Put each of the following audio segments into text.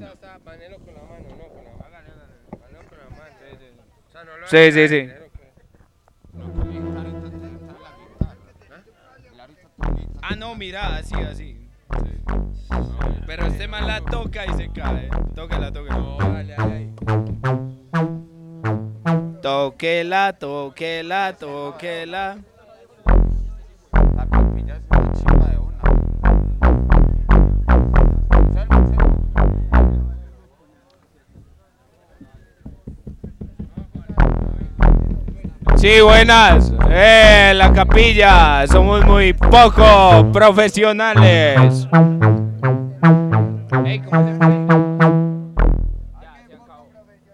está, banelo con la mano, no con la mano. Hágale. Banelo con la mano. O sea, no lo Sí, sí, sí. Ah, no, mira, así. Sí. Pero este man la toca y se cae. Tóquela. No, dale ahí. Tóquela. La capilla es una chimba de una. Sí, buenas. La capilla. Somos muy poco profesionales. Ey, ¿cómo se fue? Ya, se acabó.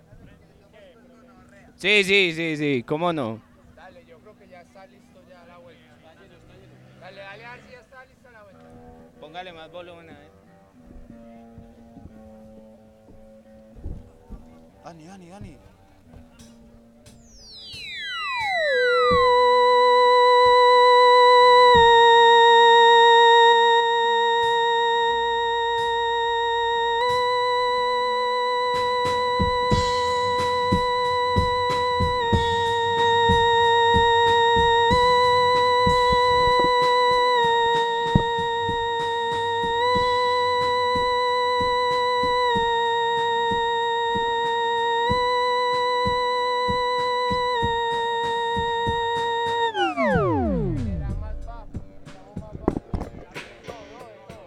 Sí, ¿cómo no? Dale, yo creo que ya está listo ya la vuelta. Dale, a ver si ya está lista la vuelta. Póngale más volumen a él. Dani. Era más bajo, estamos más bajo. No, de todo.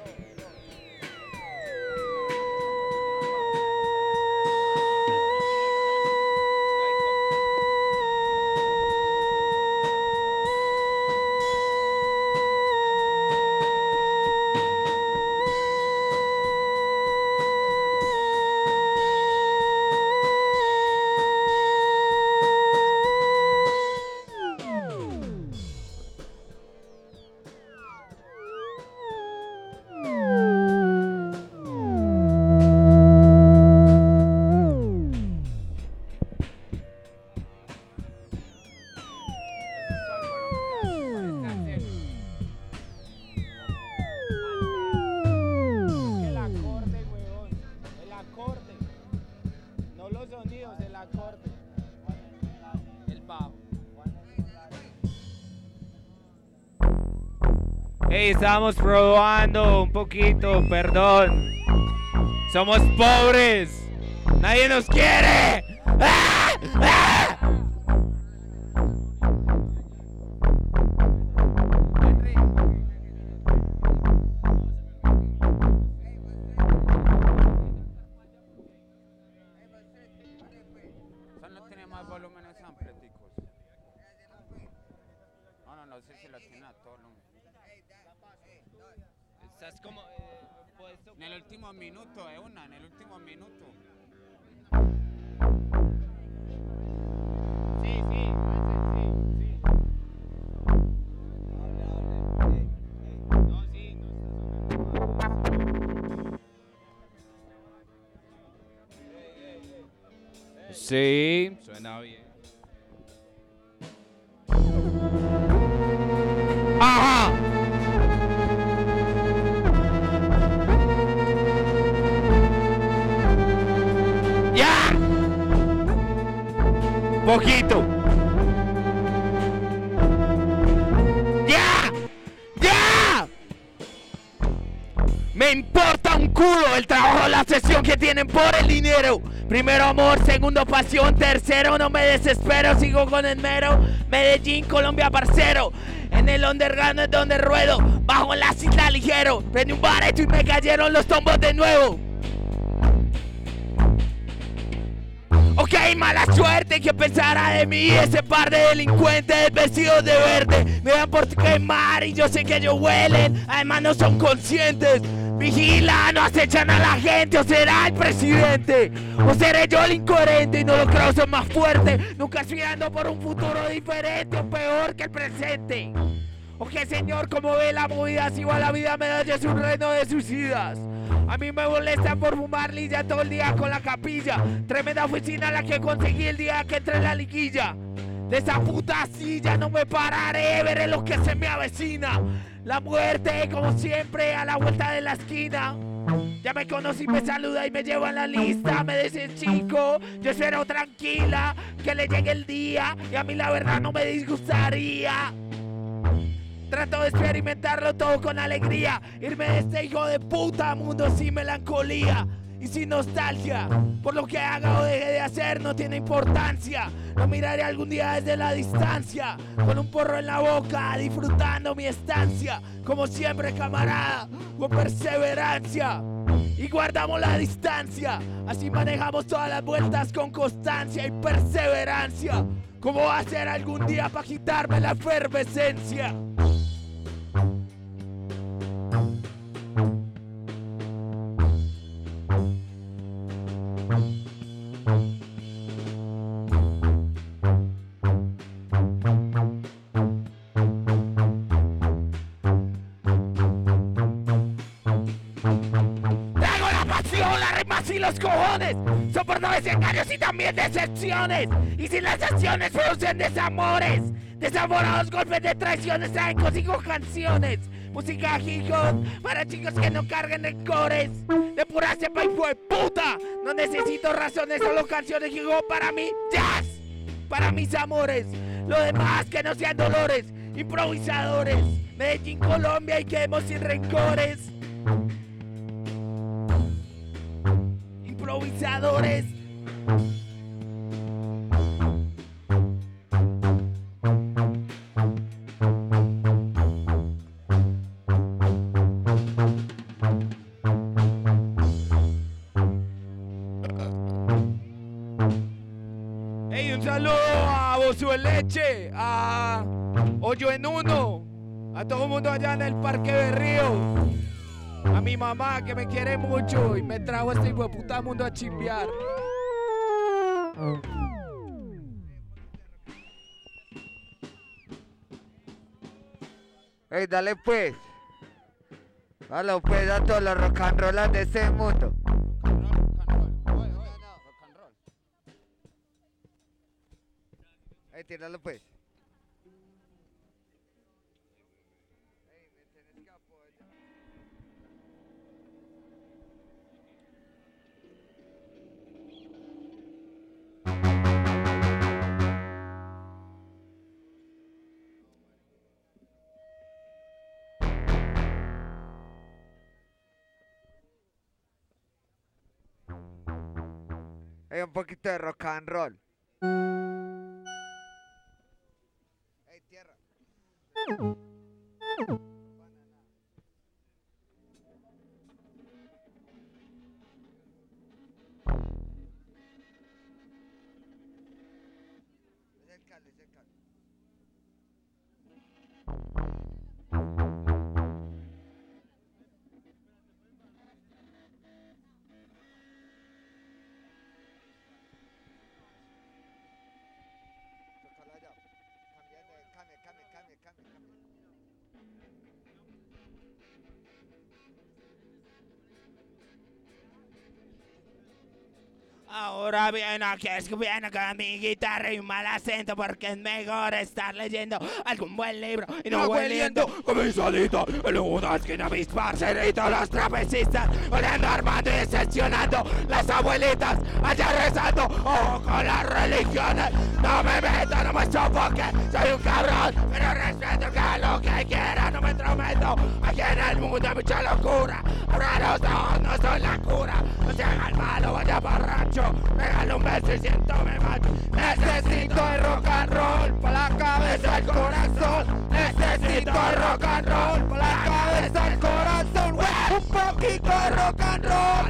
El acorde, huevón. El acorde. No los sonidos, el acorde. El bajo. Hey, estábamos probando un poquito, perdón. Somos pobres. Nadie nos quiere. ¡Ah! ¡Ah! Eso no tiene más volúmenes amplios. No sé si la tiene a todo volumen. Estás como puesto. En el último minuto, en el último minuto. Sí. No, sí, Sí. suena bien. Ajá. Ya. Poquito. Ya. Me importa un culo el trabajo, la sesión que tienen por el dinero. Primero amor, segundo pasión, tercero no me desespero, sigo con el mero. Medellín, Colombia, parcero. En el underground es donde ruedo, bajo en la isla ligero. Prendí un bareto y me cayeron los tombos de nuevo. Ok, mala suerte que pensara de mí ese par de delincuentes vestidos de verde. Me dan por quemar y yo sé que ellos huelen, además no son conscientes. Vigila, no acechan a la gente, o será el presidente, o seré yo el incoherente y no lo creo ser más fuerte. Nunca aspirando por un futuro diferente o peor que el presente. Ok, señor, como ve la movida, si va la vida medalla es un reino de suicidas. A mí me molesta por fumar lilla todo el día con la capilla. Tremenda oficina la que conseguí el día que entré en la liguilla. De esa puta silla no me pararé, veré lo que se me avecina. La muerte, como siempre, a la vuelta de la esquina. Ya Ella me conoce y me saluda y me lleva en la lista. Me dice chico, yo espero tranquila que le llegue el día y a mí la verdad no me disgustaría. Trato de experimentarlo todo con alegría, irme de este hijo de puta mundo sin melancolía y sin nostalgia. Por lo que haga o deje de hacer no tiene importancia. Lo miraré algún día desde la distancia, con un porro en la boca, disfrutando mi estancia. Como siempre, camarada, con perseverancia. Y guardamos la distancia, así manejamos todas las vueltas con constancia y perseverancia. ¿Cómo va a ser algún día para quitarme la efervescencia? Y los cojones soporto desengaños y también decepciones, y si las acciones producen desamores, desaforados golpes de traiciones traen consigo canciones, música hip hop para chicos que no carguen rencores, de pura cepa y fue puta, no necesito razones, solo canciones hip hop para mí, jazz, para mis amores, lo demás que no sean dolores, improvisadores, Medellín, Colombia y quedemos sin rencores. Improvisadores. Hey, un saludo a Bozo de Leche, a Hoyo en Uno, a todo el mundo allá en el Parque Berrío. A mi mamá que me quiere mucho y me trajo este hijo de puta mundo a chimbear. Ey, dale pues. Dale pues a todos los rock and rollers de ese mundo. Ey, tíralo pues. Ey, me tienes que apoyar. Hay un poquito de rock and roll. Hey, tierra. Es el cable, es el cable. Cambia. Ahora viene aquí, es que viene con mi guitarra y un mal acento, porque es mejor estar leyendo algún buen libro y no hueliendo con mi solito en una esquina mis parceritos, los trapecistas, oliendo, armando y decepcionando las abuelitas, allá rezando, ojo con las religiones, no me meto, no me sofoque, soy un cabrón, pero respeto que lo que quiera, no me entrometo, aquí en el mundo hay mucha locura, abra los ojos, no soy la cura, no se haga el malo, vaya borracho, regalo un beso y siéntome macho. Necesito el rock and roll para la cabeza el corazón. Necesito el rock and roll para la cabeza el corazón. Un poquito de rock and roll.